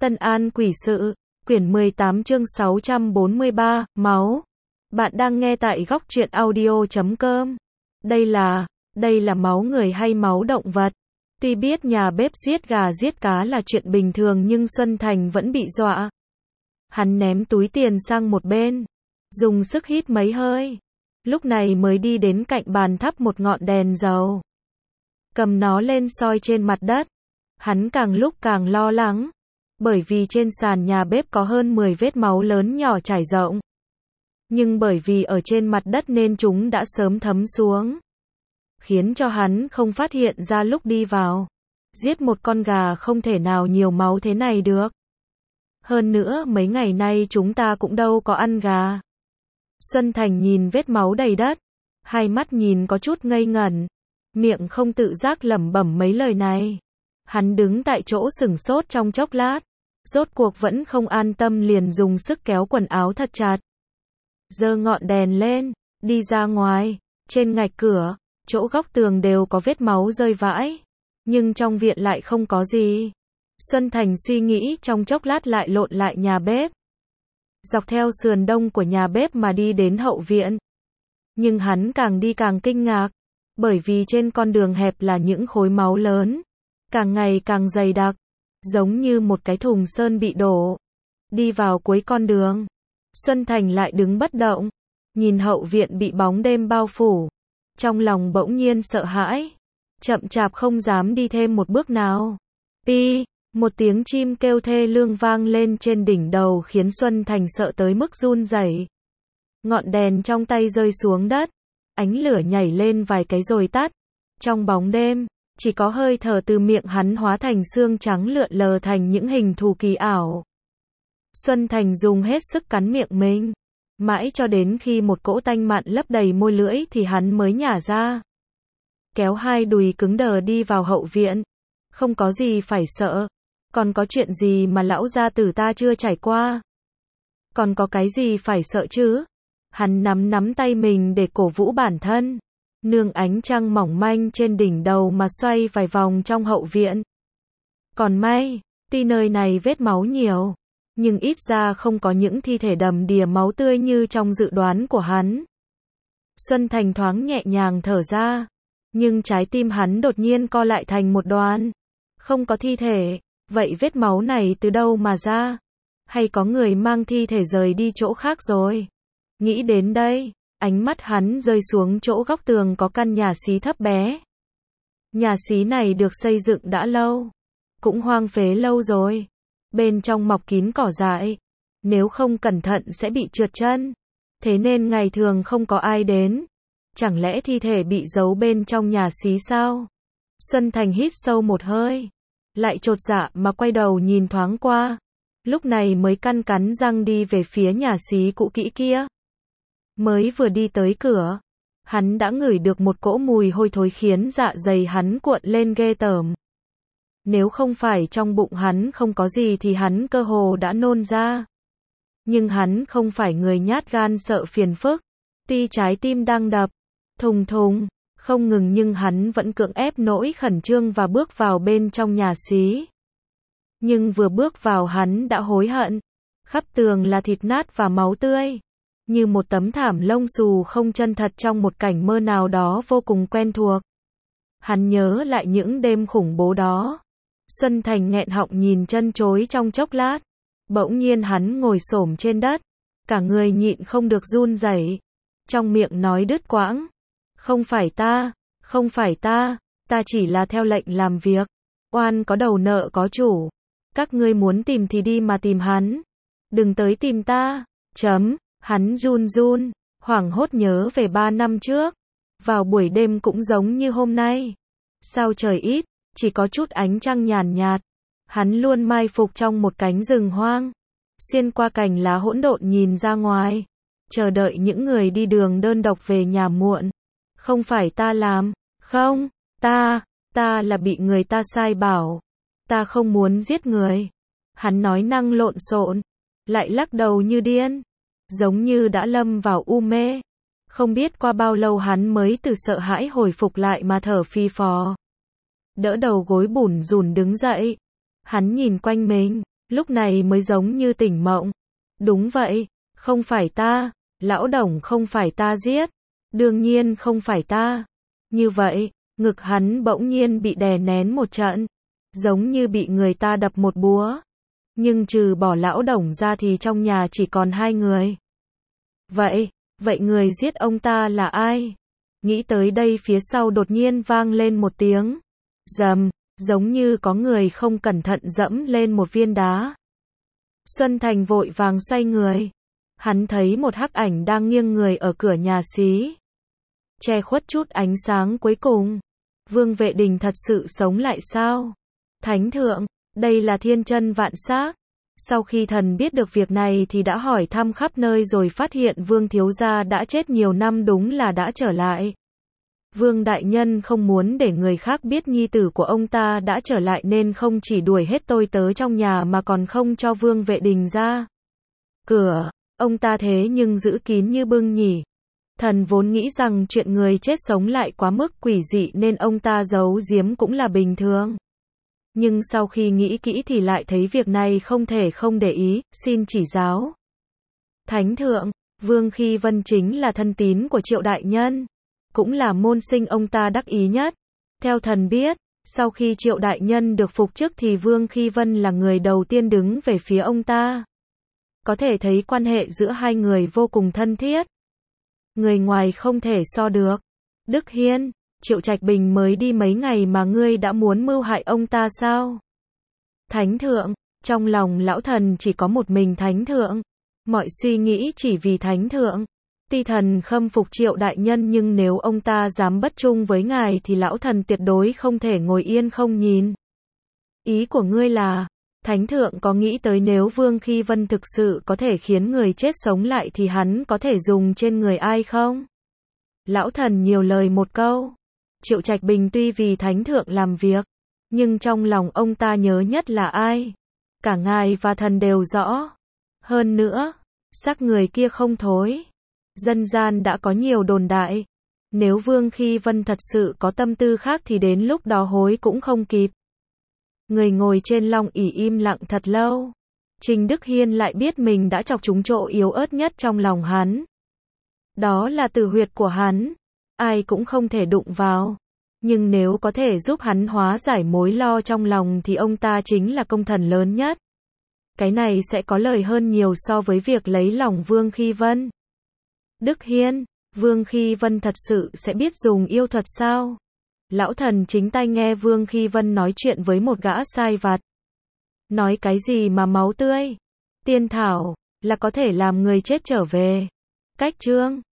Tân An Quỷ Sự, quyển 18 chương 643, Máu. Bạn đang nghe tại góc truyện audio.com. Đây là máu người hay máu động vật? Tuy biết nhà bếp giết gà giết cá là chuyện bình thường nhưng Xuân Thành vẫn bị dọa. Hắn ném túi tiền sang một bên, dùng sức hít mấy hơi. Lúc này mới đi đến cạnh bàn thắp một ngọn đèn dầu. Cầm nó lên soi trên mặt đất. Hắn càng lúc càng lo lắng. Bởi vì trên sàn nhà bếp có hơn 10 vết máu lớn nhỏ trải rộng. Nhưng bởi vì ở trên mặt đất nên chúng đã sớm thấm xuống. Khiến cho hắn không phát hiện ra lúc đi vào. Giết một con gà không thể nào nhiều máu thế này được. Hơn nữa mấy ngày nay chúng ta cũng đâu có ăn gà. Xuân Thành nhìn vết máu đầy đất. Hai mắt nhìn có chút ngây ngẩn. Miệng không tự giác lẩm bẩm mấy lời này. Hắn đứng tại chỗ sửng sốt trong chốc lát. Rốt cuộc vẫn không an tâm liền dùng sức kéo quần áo thật chặt. Giơ ngọn đèn lên, đi ra ngoài. Trên ngạch cửa, chỗ góc tường đều có vết máu rơi vãi. Nhưng trong viện lại không có gì. Xuân Thành suy nghĩ trong chốc lát lại lộn lại nhà bếp. Dọc theo sườn đông của nhà bếp mà đi đến hậu viện. Nhưng hắn càng đi càng kinh ngạc. Bởi vì trên con đường hẹp là những khối máu lớn. Càng ngày càng dày đặc. Giống như một cái thùng sơn bị đổ. Đi vào cuối con đường. Xuân Thành lại đứng bất động. Nhìn hậu viện bị bóng đêm bao phủ. Trong lòng bỗng nhiên sợ hãi. Chậm chạp không dám đi thêm một bước nào. Pi, một tiếng chim kêu thê lương vang lên trên đỉnh đầu khiến Xuân Thành sợ tới mức run rẩy. Ngọn đèn trong tay rơi xuống đất. Ánh lửa nhảy lên vài cái rồi tắt. Trong bóng đêm, chỉ có hơi thở từ miệng hắn hóa thành xương trắng lượn lờ thành những hình thù kỳ ảo. Xuân Thành dùng hết sức cắn miệng mình. Mãi cho đến khi một cỗ tanh mặn lấp đầy môi lưỡi thì hắn mới nhả ra. Kéo hai đùi cứng đờ đi vào hậu viện. Không có gì phải sợ. Còn có chuyện gì mà lão gia tử ta chưa trải qua? Còn có cái gì phải sợ chứ? Hắn nắm tay mình để cổ vũ bản thân. Nương ánh trăng mỏng manh trên đỉnh đầu mà xoay vài vòng trong hậu viện. Còn may, tuy nơi này vết máu nhiều, nhưng ít ra không có những thi thể đầm đìa máu tươi như trong dự đoán của hắn. Xuân Thành thoáng nhẹ nhàng thở ra, nhưng trái tim hắn đột nhiên co lại thành một đoàn. Không có thi thể, vậy vết máu này từ đâu mà ra? Hay có người mang thi thể rời đi chỗ khác rồi? Nghĩ đến đây, ánh mắt hắn rơi xuống chỗ góc tường có căn nhà xí thấp bé. Nhà xí này được xây dựng đã lâu, cũng hoang phế lâu rồi. Bên trong mọc kín cỏ dại, nếu không cẩn thận sẽ bị trượt chân. Thế nên ngày thường không có ai đến. Chẳng lẽ thi thể bị giấu bên trong nhà xí sao? Xuân Thành hít sâu một hơi, lại chột dạ mà quay đầu nhìn thoáng qua. Lúc này mới cắn răng đi về phía nhà xí cũ kỹ kia. Mới vừa đi tới cửa, hắn đã ngửi được một cỗ mùi hôi thối khiến dạ dày hắn cuộn lên ghê tởm. Nếu không phải trong bụng hắn không có gì thì hắn cơ hồ đã nôn ra. Nhưng hắn không phải người nhát gan sợ phiền phức. Tuy trái tim đang đập thùng thùng, không ngừng nhưng hắn vẫn cưỡng ép nỗi khẩn trương và bước vào bên trong nhà xí. Nhưng vừa bước vào hắn đã hối hận. Khắp tường là thịt nát và máu tươi. Như một tấm thảm lông xù không chân thật trong một cảnh mơ nào đó vô cùng quen thuộc. Hắn nhớ lại những đêm khủng bố đó. Xuân Thành nghẹn họng nhìn chân chối trong chốc lát. Bỗng nhiên hắn ngồi xổm trên đất. Cả người nhịn không được run rẩy. Trong miệng nói đứt quãng. Không phải ta, ta chỉ là theo lệnh làm việc. Oan có đầu nợ có chủ. Các ngươi muốn tìm thì đi mà tìm hắn. Đừng tới tìm ta. Hắn run, hoảng hốt nhớ về 3 năm trước. Vào buổi đêm cũng giống như hôm nay. Sao trời ít, chỉ có chút ánh trăng nhàn nhạt. Hắn luôn mai phục trong một cánh rừng hoang. Xuyên qua cành lá hỗn độn nhìn ra ngoài. Chờ đợi những người đi đường đơn độc về nhà muộn. Không phải ta làm, không, ta là bị người ta sai bảo. Ta không muốn giết người. Hắn nói năng lộn xộn, lại lắc đầu như điên. Giống như đã lâm vào u mê. Không biết qua bao lâu hắn mới từ sợ hãi hồi phục lại mà thở phì phò. Đỡ đầu gối bủn rủn đứng dậy. Hắn nhìn quanh mình, lúc này mới giống như tỉnh mộng. Đúng vậy, không phải ta, lão Đồng không phải ta giết, đương nhiên không phải ta. Như vậy, ngực hắn bỗng nhiên bị đè nén một trận, giống như bị người ta đập một búa. Nhưng trừ bỏ lão Đồng ra thì trong nhà chỉ còn hai người. Vậy người giết ông ta là ai? Nghĩ tới đây phía sau đột nhiên vang lên một tiếng rầm, giống như có người không cẩn thận dẫm lên một viên đá. Xuân Thành vội vàng xoay người. Hắn thấy một hắc ảnh đang nghiêng người ở cửa nhà xí, che khuất chút ánh sáng cuối cùng. Vương Vệ Đình thật sự sống lại sao? Thánh thượng, đây là thiên chân vạn xác. Sau khi thần biết được việc này thì đã hỏi thăm khắp nơi rồi phát hiện Vương thiếu gia đã chết nhiều năm, đúng là đã trở lại. Vương đại nhân không muốn để người khác biết nhi tử của ông ta đã trở lại nên không chỉ đuổi hết tôi tớ trong nhà mà còn không cho Vương Vệ Đình ra cửa. Ông ta thế nhưng giữ kín như bưng nhỉ. Thần vốn nghĩ rằng chuyện người chết sống lại quá mức quỷ dị nên ông ta giấu giếm cũng là bình thường. Nhưng sau khi nghĩ kỹ thì lại thấy việc này không thể không để ý, xin chỉ giáo. Thánh thượng, Vương Khi Vân chính là thân tín của Triệu đại nhân, cũng là môn sinh ông ta đắc ý nhất. Theo thần biết, sau khi Triệu đại nhân được phục chức thì Vương Khi Vân là người đầu tiên đứng về phía ông ta. Có thể thấy quan hệ giữa hai người vô cùng thân thiết. Người ngoài không thể so được. Đức Hiên, Triệu Trạch Bình mới đi mấy ngày mà ngươi đã muốn mưu hại ông ta sao? Thánh thượng, trong lòng lão thần chỉ có một mình thánh thượng. Mọi suy nghĩ chỉ vì thánh thượng. Tuy thần khâm phục Triệu đại nhân nhưng nếu ông ta dám bất trung với ngài thì lão thần tuyệt đối không thể ngồi yên không nhìn. Ý của ngươi là, thánh thượng có nghĩ tới nếu Vương Khi Vân thực sự có thể khiến người chết sống lại thì hắn có thể dùng trên người ai không? Lão thần nhiều lời một câu. Triệu Trạch Bình tuy vì thánh thượng làm việc, nhưng trong lòng ông ta nhớ nhất là ai? Cả ngài và thần đều rõ. Hơn nữa, xác người kia không thối. Dân gian đã có nhiều đồn đại. Nếu Vương Khi Vân thật sự có tâm tư khác thì đến lúc đó hối cũng không kịp. Người ngồi trên long ỷ im lặng thật lâu. Trình Đức Hiên lại biết mình đã chọc trúng chỗ yếu ớt nhất trong lòng hắn. Đó là tử huyệt của hắn. Ai cũng không thể đụng vào. Nhưng nếu có thể giúp hắn hóa giải mối lo trong lòng thì ông ta chính là công thần lớn nhất. Cái này sẽ có lời hơn nhiều so với việc lấy lòng Vương Khi Vân. Đức Hiên, Vương Khi Vân thật sự sẽ biết dùng yêu thuật sao? Lão thần chính tai nghe Vương Khi Vân nói chuyện với một gã sai vặt. Nói cái gì mà máu tươi? Tiên thảo, là có thể làm người chết trở về. Cách chương